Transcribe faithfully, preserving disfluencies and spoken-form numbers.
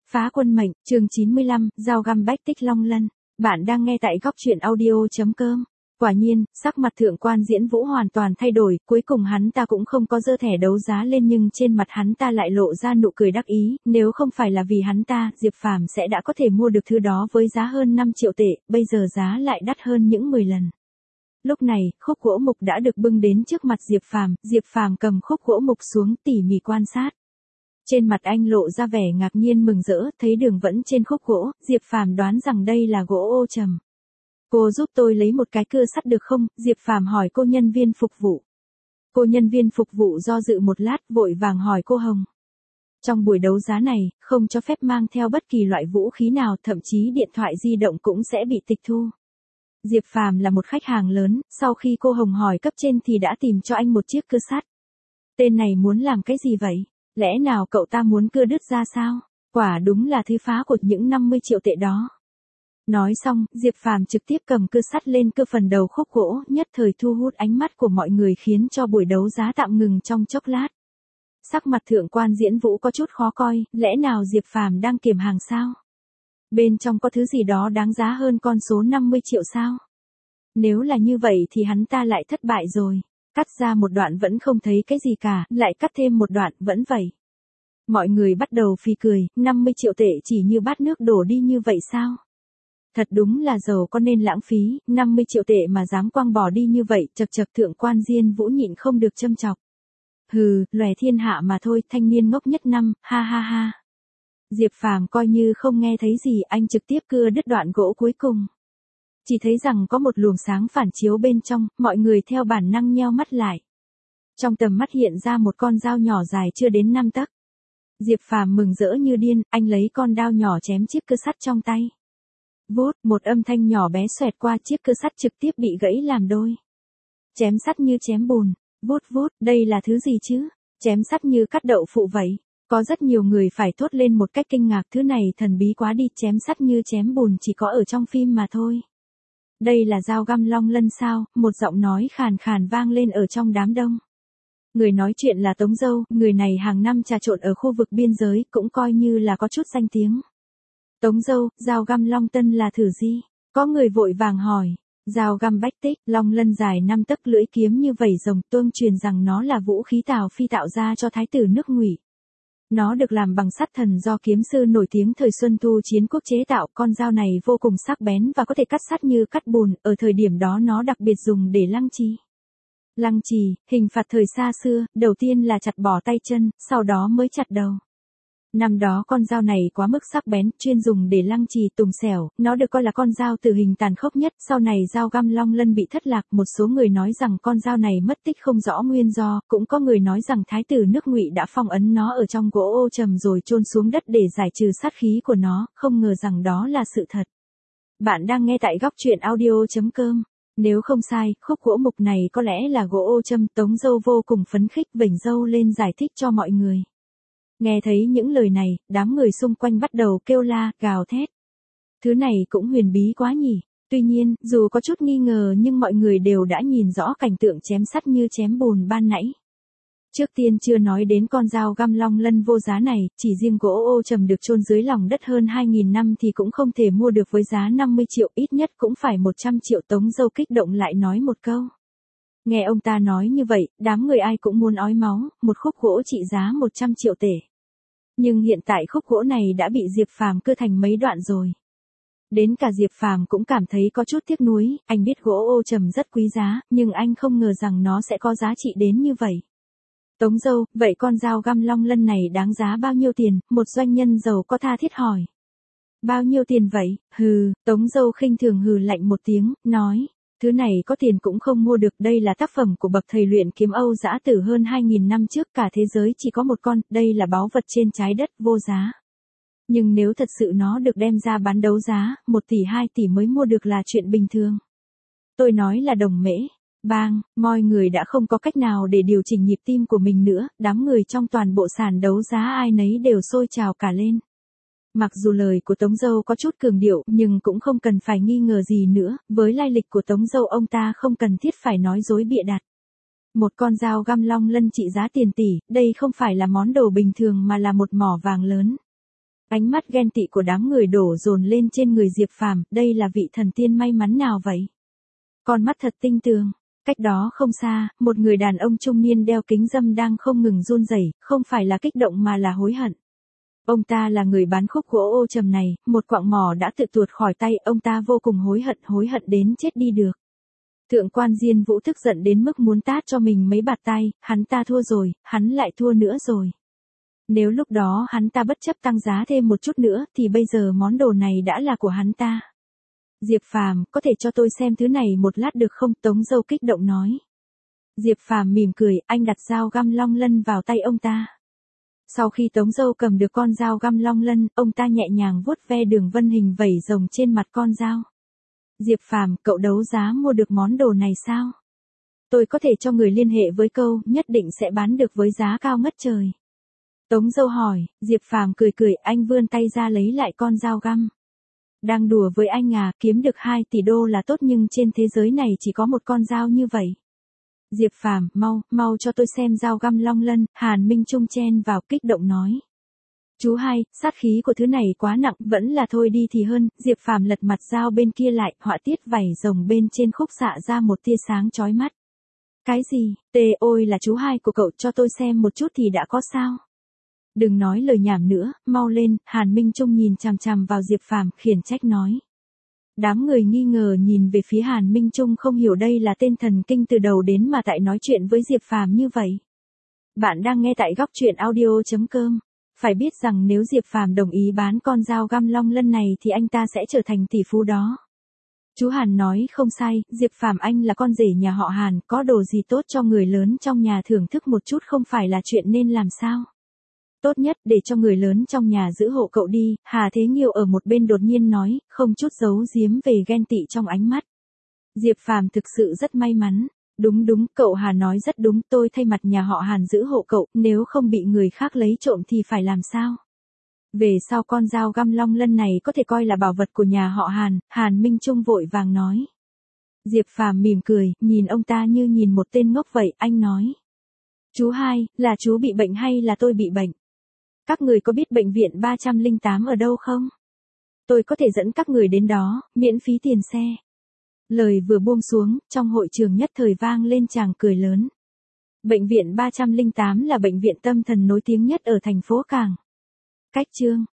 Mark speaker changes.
Speaker 1: Phá quân mệnh, chương chín mươi lăm, dao găm bách tích long lân. Bạn đang nghe tại góc truyện audio.com. Quả nhiên, sắc mặt thượng quan Diễn Vũ hoàn toàn thay đổi, cuối cùng hắn ta cũng không có giơ thẻ đấu giá lên nhưng trên mặt hắn ta lại lộ ra nụ cười đắc ý, nếu không phải là vì hắn ta, Diệp Phàm sẽ đã có thể mua được thứ đó với giá hơn năm triệu tệ, bây giờ giá lại đắt hơn những mười lần. Lúc này, khúc gỗ mục đã được bưng đến trước mặt Diệp Phàm, Diệp Phàm cầm khúc gỗ mục xuống tỉ mỉ quan sát. Trên mặt anh lộ ra vẻ ngạc nhiên mừng rỡ, thấy đường vẫn trên khúc gỗ, Diệp Phàm đoán rằng đây là gỗ ô trầm. Cô giúp tôi lấy một cái cưa sắt được không? Diệp Phàm hỏi cô nhân viên phục vụ. Cô nhân viên phục vụ do dự một lát, vội vàng hỏi cô Hồng. Trong buổi đấu giá này, không cho phép mang theo bất kỳ loại vũ khí nào, thậm chí điện thoại di động cũng sẽ bị tịch thu. Diệp Phàm là một khách hàng lớn, sau khi cô Hồng hỏi cấp trên thì đã tìm cho anh một chiếc cưa sắt. Tên này muốn làm cái gì vậy? Lẽ nào cậu ta muốn cưa đứt ra sao? Quả đúng là thứ phá của những năm mươi triệu tệ đó. Nói xong, Diệp Phàm trực tiếp cầm cưa sắt lên cưa phần đầu khúc gỗ, nhất thời thu hút ánh mắt của mọi người khiến cho buổi đấu giá tạm ngừng trong chốc lát. Sắc mặt thượng quan Diễn Vũ có chút khó coi, lẽ nào Diệp Phàm đang kiểm hàng sao? Bên trong có thứ gì đó đáng giá hơn con số năm mươi triệu sao? Nếu là như vậy thì hắn ta lại thất bại rồi. Cắt ra một đoạn vẫn không thấy cái gì cả, lại cắt thêm một đoạn, vẫn vậy. Mọi người bắt đầu phì cười, năm mươi triệu tệ chỉ như bát nước đổ đi như vậy sao? Thật đúng là giàu có nên lãng phí, năm mươi triệu tệ mà dám quăng bỏ đi như vậy, chật chật thượng quan Diên Vũ nhịn không được châm chọc. Hừ, lòe thiên hạ mà thôi, thanh niên ngốc nhất năm, ha ha ha. Diệp Phàm coi như không nghe thấy gì, anh trực tiếp cưa đứt đoạn gỗ cuối cùng. Chỉ thấy rằng có một luồng sáng phản chiếu bên trong, mọi người theo bản năng nheo mắt lại. Trong tầm mắt hiện ra một con dao nhỏ dài chưa đến năm tấc. Diệp Phàm mừng rỡ như điên, anh lấy con dao nhỏ chém chiếc cưa sắt trong tay. Vút, một âm thanh nhỏ bé xoẹt qua, chiếc cưa sắt trực tiếp bị gãy làm đôi. Chém sắt như chém bùn, vút vút, đây là thứ gì chứ? Chém sắt như cắt đậu phụ vậy. Có rất nhiều người phải thốt lên một cách kinh ngạc, thứ này thần bí quá đi, chém sắt như chém bùn chỉ có ở trong phim mà thôi. Đây là dao găm long lân sao? Một giọng nói khàn khàn vang lên ở trong đám đông. Người nói chuyện là Tống Dâu, người này hàng năm trà trộn ở khu vực biên giới, cũng coi như là có chút danh tiếng. Tống Dâu, dao găm long tân là thử gì? Có người vội vàng hỏi. Dao găm bách tích, long lân dài năm tấc, lưỡi kiếm như vảy rồng, tương truyền rằng nó là vũ khí Tào Phi tạo ra cho thái tử nước Ngụy. Nó được làm bằng sắt thần do kiếm sư nổi tiếng thời Xuân Thu Chiến Quốc chế tạo, con dao này vô cùng sắc bén và có thể cắt sắt như cắt bùn, ở thời điểm đó nó đặc biệt dùng để lăng trì. Lăng trì, hình phạt thời xa xưa, đầu tiên là chặt bỏ tay chân, sau đó mới chặt đầu. Năm đó con dao này quá mức sắc bén, chuyên dùng để lăng trì tùng xẻo, nó được coi là con dao tử hình tàn khốc nhất, sau này dao găm long lân bị thất lạc, một số người nói rằng con dao này mất tích không rõ nguyên do, cũng có người nói rằng thái tử nước Ngụy đã phong ấn nó ở trong gỗ ô trầm rồi chôn xuống đất để giải trừ sát khí của nó, không ngờ rằng đó là sự thật. Bạn đang nghe tại góc truyện audio.com. Nếu không sai, khúc gỗ mục này có lẽ là gỗ ô trầm. Tống Dâu vô cùng phấn khích, vểnh râu lên giải thích cho mọi người. Nghe thấy những lời này, đám người xung quanh bắt đầu kêu la, gào thét. Thứ này cũng huyền bí quá nhỉ. Tuy nhiên, dù có chút nghi ngờ nhưng mọi người đều đã nhìn rõ cảnh tượng chém sắt như chém bùn ban nãy. Trước tiên chưa nói đến con dao găm long lân vô giá này, chỉ riêng gỗ ô trầm được chôn dưới lòng đất hơn hai nghìn năm thì cũng không thể mua được với giá năm mươi triệu, ít nhất cũng phải một trăm triệu. Tống Dâu kích động lại nói một câu. Nghe ông ta nói như vậy, đám người ai cũng muốn ói máu, một khúc gỗ trị giá một trăm triệu tệ. Nhưng hiện tại khúc gỗ này đã bị Diệp Phàm cưa thành mấy đoạn rồi. Đến cả Diệp Phàm cũng cảm thấy có chút tiếc nuối, anh biết gỗ ô trầm rất quý giá, nhưng anh không ngờ rằng nó sẽ có giá trị đến như vậy. Tống Dâu, vậy con dao găm long lân này đáng giá bao nhiêu tiền? Một doanh nhân giàu có tha thiết hỏi. Bao nhiêu tiền vậy? Hừ, Tống Dâu khinh thường hừ lạnh một tiếng, nói. Thứ này có tiền cũng không mua được, đây là tác phẩm của bậc thầy luyện kiếm Âu Dã Tử hơn hai nghìn năm trước, cả thế giới chỉ có một con, đây là báu vật trên trái đất, vô giá. Nhưng nếu thật sự nó được đem ra bán đấu giá, một tỷ hai tỷ mới mua được là chuyện bình thường. Tôi nói là đồng mễ. Bang, mọi người đã không có cách nào để điều chỉnh nhịp tim của mình nữa, đám người trong toàn bộ sàn đấu giá ai nấy đều sôi trào cả lên. Mặc dù lời của Tống Dâu có chút cường điệu, nhưng cũng không cần phải nghi ngờ gì nữa, với lai lịch của Tống Dâu ông ta không cần thiết phải nói dối bịa đặt. Một con dao găm long lân trị giá tiền tỷ, đây không phải là món đồ bình thường mà là một mỏ vàng lớn. Ánh mắt ghen tị của đám người đổ dồn lên trên người Diệp Phàm, đây là vị thần tiên may mắn nào vậy? Con mắt thật tinh tường. Cách đó không xa, một người đàn ông trung niên đeo kính râm đang không ngừng run rẩy, không phải là kích động mà là hối hận. Ông ta là người bán khúc gỗ ô trầm này, một quặng mỏ đã tự tuột khỏi tay, ông ta vô cùng hối hận, hối hận đến chết đi được. Thượng quan Diên Vũ tức giận đến mức muốn tát cho mình mấy bạt tay, hắn ta thua rồi, hắn lại thua nữa rồi. Nếu lúc đó hắn ta bất chấp tăng giá thêm một chút nữa, thì bây giờ món đồ này đã là của hắn ta. Diệp Phàm, có thể cho tôi xem thứ này một lát được không? Tống Dâu kích động nói. Diệp Phàm mỉm cười, anh đặt dao găm long lân vào tay ông ta. Sau khi Tống Dâu cầm được con dao găm long lân, ông ta nhẹ nhàng vuốt ve đường vân hình vẩy rồng trên mặt con dao. Diệp Phàm, cậu đấu giá mua được món đồ này sao? Tôi có thể cho người liên hệ với câu, nhất định sẽ bán được với giá cao ngất trời. Tống Dâu hỏi, Diệp Phàm cười cười, anh vươn tay ra lấy lại con dao găm. Đang đùa với anh à, kiếm được hai tỷ đô là tốt nhưng trên thế giới này chỉ có một con dao như vậy. Diệp Phàm, mau, mau cho tôi xem dao găm long lân, Hàn Minh Trung chen vào kích động nói. Chú hai, sát khí của thứ này quá nặng, vẫn là thôi đi thì hơn. Diệp Phàm lật mặt dao bên kia lại, họa tiết vảy rồng bên trên khúc xạ ra một tia sáng chói mắt. Cái gì? Tê ôi là chú hai của cậu, cho tôi xem một chút thì đã có sao? Đừng nói lời nhảm nữa, mau lên. Hàn Minh Trung nhìn chằm chằm vào Diệp Phàm, khiển trách nói. Đám người nghi ngờ nhìn về phía Hàn Minh Trung, không hiểu đây là tên thần kinh từ đầu đến mà tại nói chuyện với Diệp Phàm như vậy. Bạn đang nghe tại góc truyện audio chấm com. Phải biết rằng nếu Diệp Phàm đồng ý bán con dao găm long lân này thì anh ta sẽ trở thành tỷ phú đó. Chú Hàn nói không sai, Diệp Phàm anh là con rể nhà họ Hàn, có đồ gì tốt cho người lớn trong nhà thưởng thức một chút không phải là chuyện nên làm sao? Tốt nhất để cho người lớn trong nhà giữ hộ cậu đi. Hà Thế Nghiêu ở một bên đột nhiên nói, không chút giấu giếm về ghen tị trong ánh mắt. Diệp Phàm thực sự rất may mắn. Đúng đúng, cậu Hà nói rất đúng, tôi thay mặt nhà họ Hàn giữ hộ cậu, nếu không bị người khác lấy trộm thì phải làm sao? Về sau con dao găm long lân này có thể coi là bảo vật của nhà họ Hàn, Hàn Minh Trung vội vàng nói. Diệp Phàm mỉm cười, nhìn ông ta như nhìn một tên ngốc vậy, anh nói. Chú hai, là chú bị bệnh hay là tôi bị bệnh? Các người có biết bệnh viện ba trăm lẻ tám ở đâu không? Tôi có thể dẫn các người đến đó, miễn phí tiền xe. Lời vừa buông xuống, trong hội trường nhất thời vang lên tràng cười lớn. Bệnh viện ba trăm lẻ tám là bệnh viện tâm thần nổi tiếng nhất ở thành phố Cảng. Cách chương